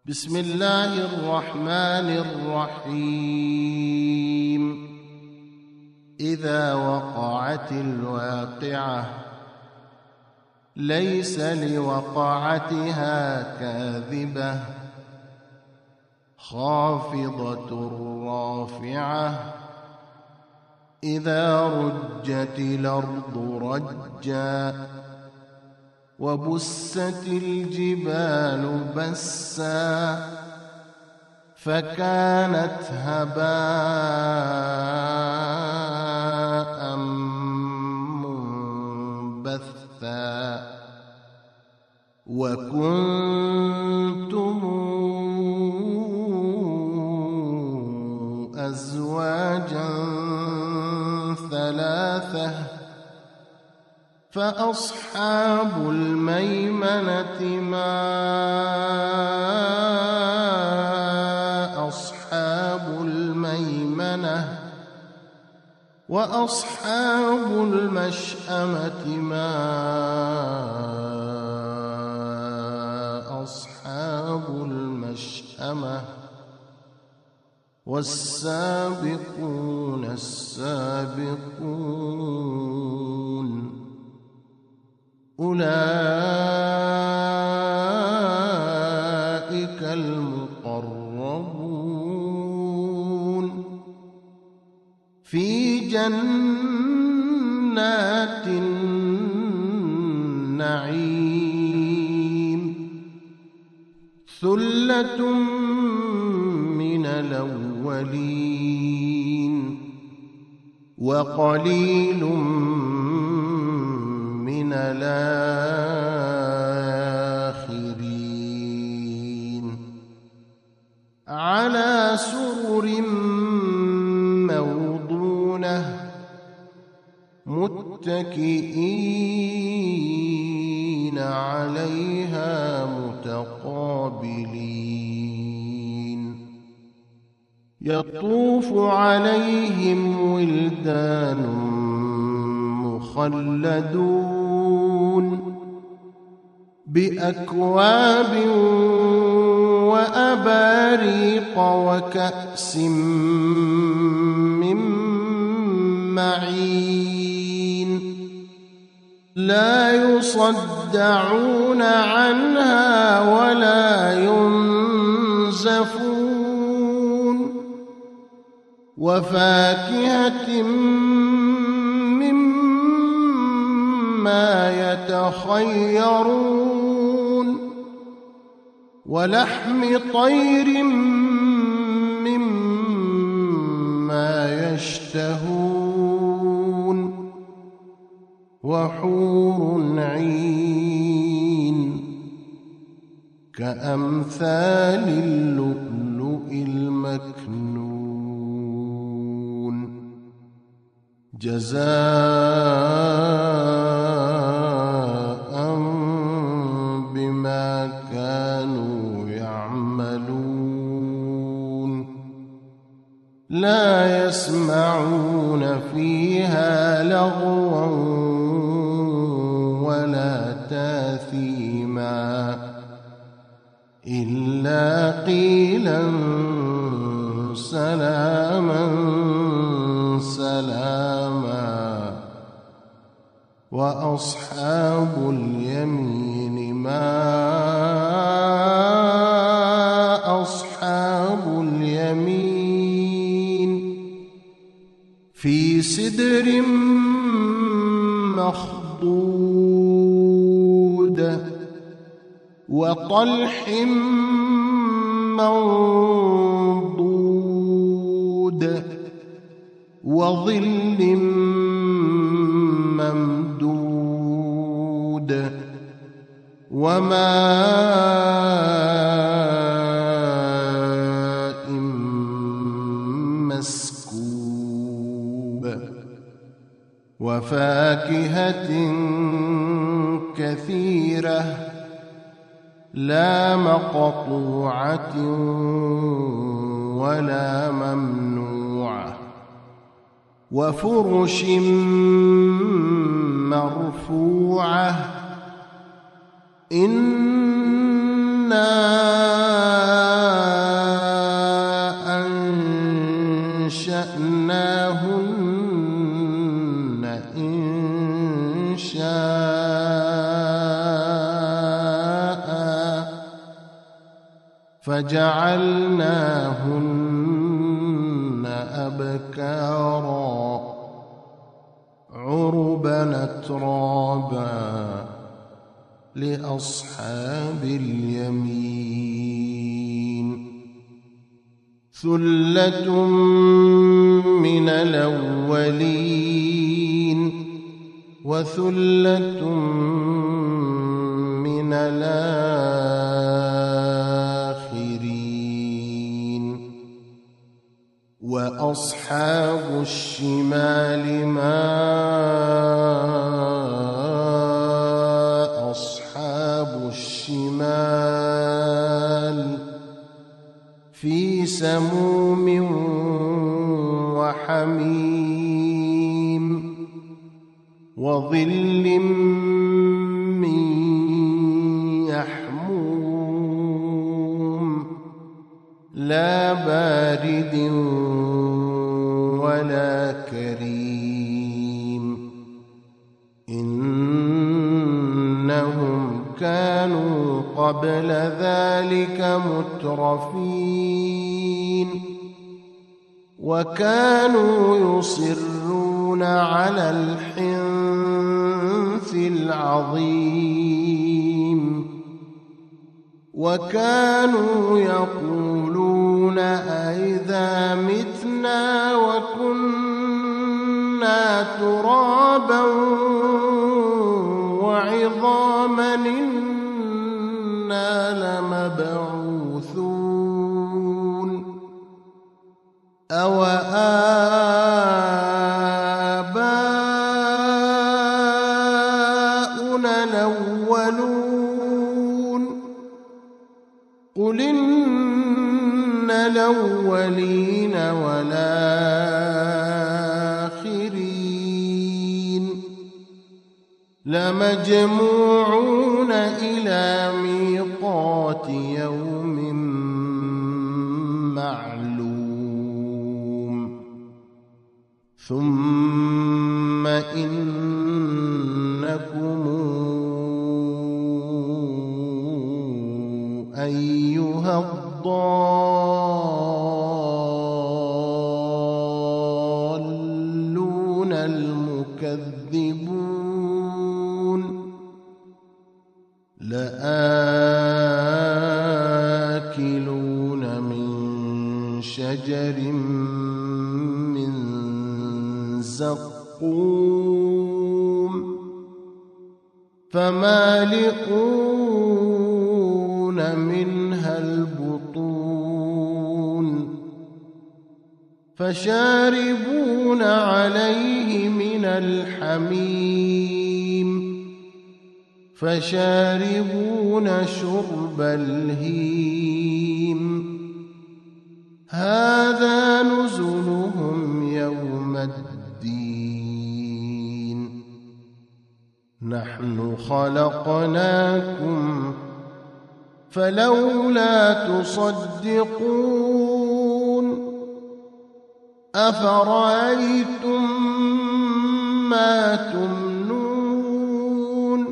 بسم الله الرحمن الرحيم. إذا وقعت الواقعة ليس لوقعتها كاذبة خافضة رافعة إذا رجت الأرض رجا وبست الجبال بسا فكانت هباء منبثا وكنتم أزواجا ثلاثة فأصحاب الميمنة ما أصحاب الميمنة وأصحاب المشأمة ما أصحاب المشأمة والسابقون السابقون أولئك المقربون في جنات النعيم ثلة من الأولين وقليل من الآخرين على سرر موضونة متكئين عليها متقابلين يطوف عليهم ولدان مخلدون بأكواب وأباريق وكأس من معين لا يصدعون عنها ولا ينزفون وفاكهة مما يتخيرون ولحم طير مما يشتهون وحور عين كأمثال اللؤلؤ المكنون جزاء بما كانوا يعملون لا يسمعون فيها لغوا ولا تاثيما إلا قيلا سلاما سلاما وأصحاب اليمين ما أصحاب اليمين في سدر مخضود وطلح منضود وظل ممدود وماء مسكوب وفاكهة كثيرة لا مقطوعة ولا ممنوعة وفرش مرفوعة إنا فجعلناهن أبكارا عربا أترابا لأصحاب اليمين ثلة من الأولين وثلة من الآخرين وأصحاب الشمال ما أصحاب الشمال في سموم وحميم وظل من يحموم لا بارد ولا كريم إنهم كانوا قبل ذلك مترفين وكانوا يصرون على الحنث العظيم وكانوا يقولون أئذا متنا وكنا ترابا وعظاما إنا لمبعوثون أو آباؤنا الأولون قل إن الأولين والآخرين لمجموعون إلى ميقات يوم معلوم ثم إنكم أيها الضالون المكذبون لآكلون من شجر من زقوم فمالئون منها البطون فشاربون عليه من الحميم فشاربون شرب الهيم هذا نزلهم يوم الدين نحن خلقناكم فلولا تصدقون أفرأيتم ما تمنون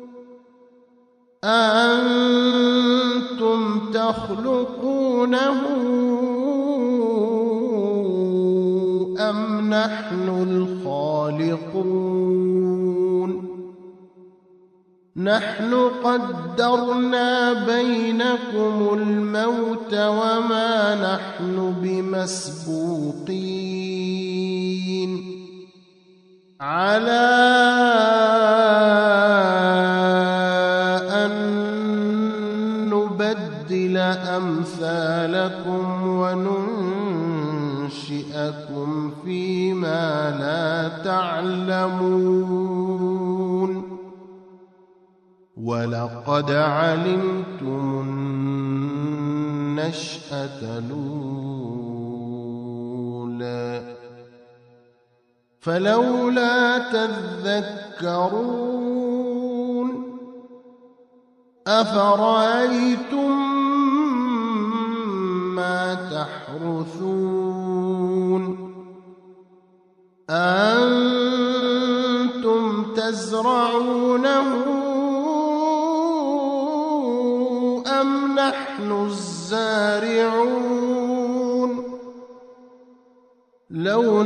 أأنتم تخلقونه أم نحن الخالقون نحن قدرنا بينكم الموت وما نحن بمسبوقين على أن نبدل أمثالكم وننشئكم فيما لا تعلمون ولقد علمتم النشأة الأولى فلولا تذكرون أفرأيتم ما تحرثون أنتم تزرعونه أم نحن الزارعون لو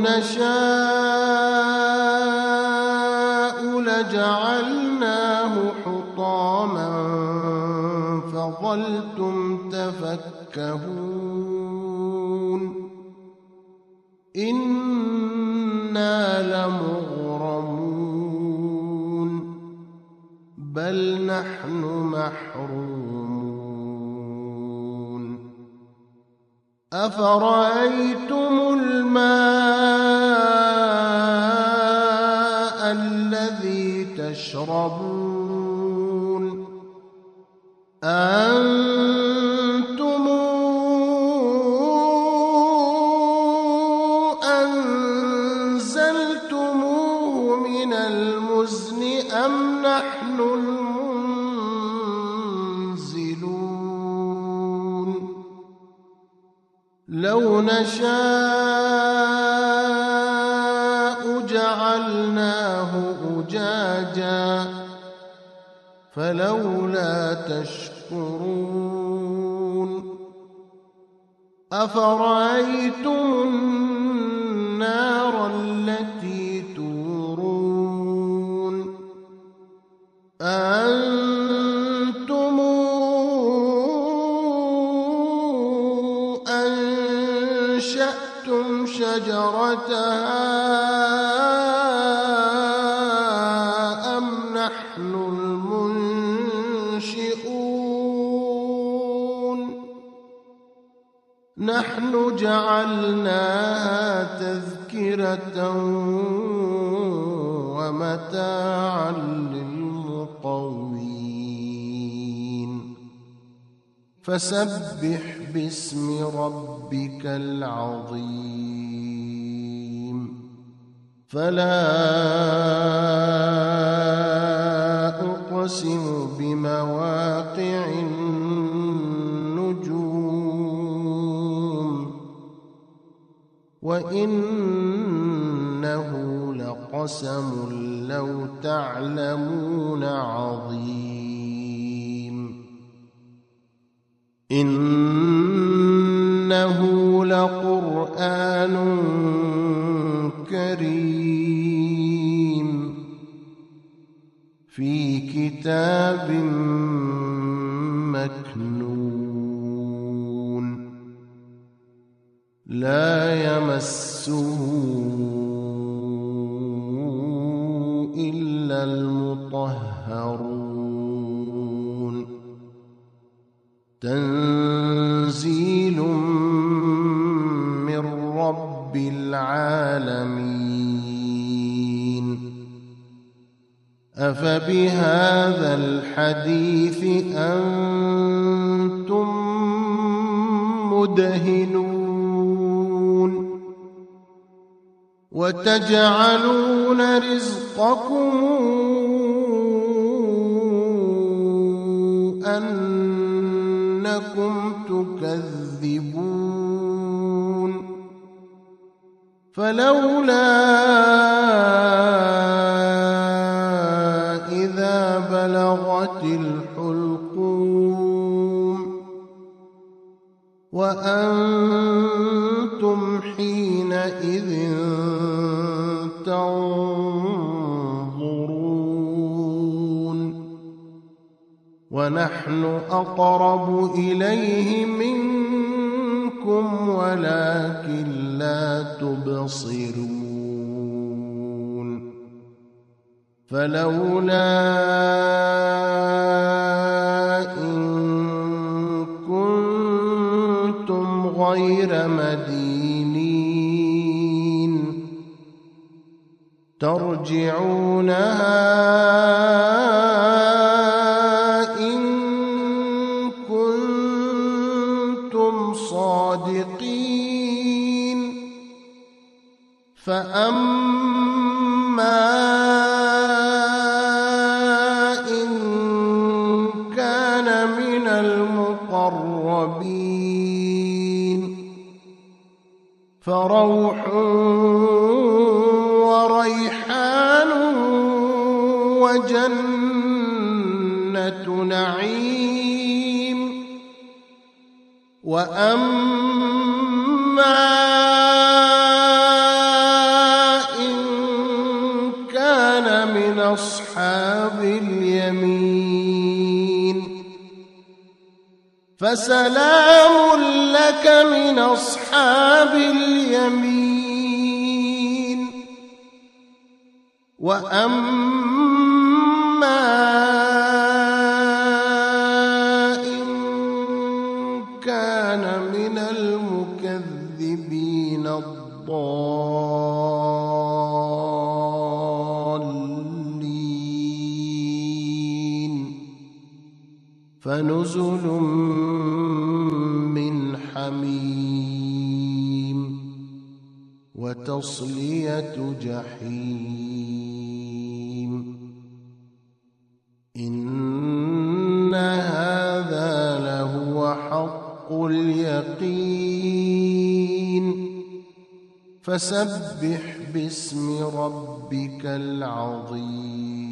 نشاء لجعلناه حطاما فظلتم تفكهون إنا لمغرمون بل نحن محرومون أفرأيتم الماء الذي تشربون أنتم أنزلتموه من المزن أم نحن المنزلون لو نشاء جعلناه أجاجا فلولا تشكرون أفرأيتم النار التي تورون أنتم أنشأتم شجرتها أم نحن المنشئون نحن جعلناها تذكرة ومتاعا للمقوين فسبح باسم ربك العظيم فلا أقسم بمواقع النجوم وإنه لقسم لو تعلمون عظيم إنه لقرآن كريم في كتاب مكنون لا يمسه إلا المطهرون تنزيل من رب العالمين أفبهذا الحديث أنتم مدهنون وتجعلون رزقكم أنكم تكذبون فلولا إذا بلغت الحلقوم وأنتم حينئذ تنظرون ونحن أقرب إليه منكم ولكن لا تبصرون فلولا إن كنتم غير مدينين ترجعونها إن كنتم صادقين فأما إن كان من المقربين فروح وريحان وجنة نعيم وأما إن كان من أصحاب اليمين فسلام لك من أصحاب اليمين. وأما إن كان من المكذبين الضالين فنزل من حميم وتصلية جحيم. إن هذا لهو حق اليقين فسبح باسم ربك العظيم.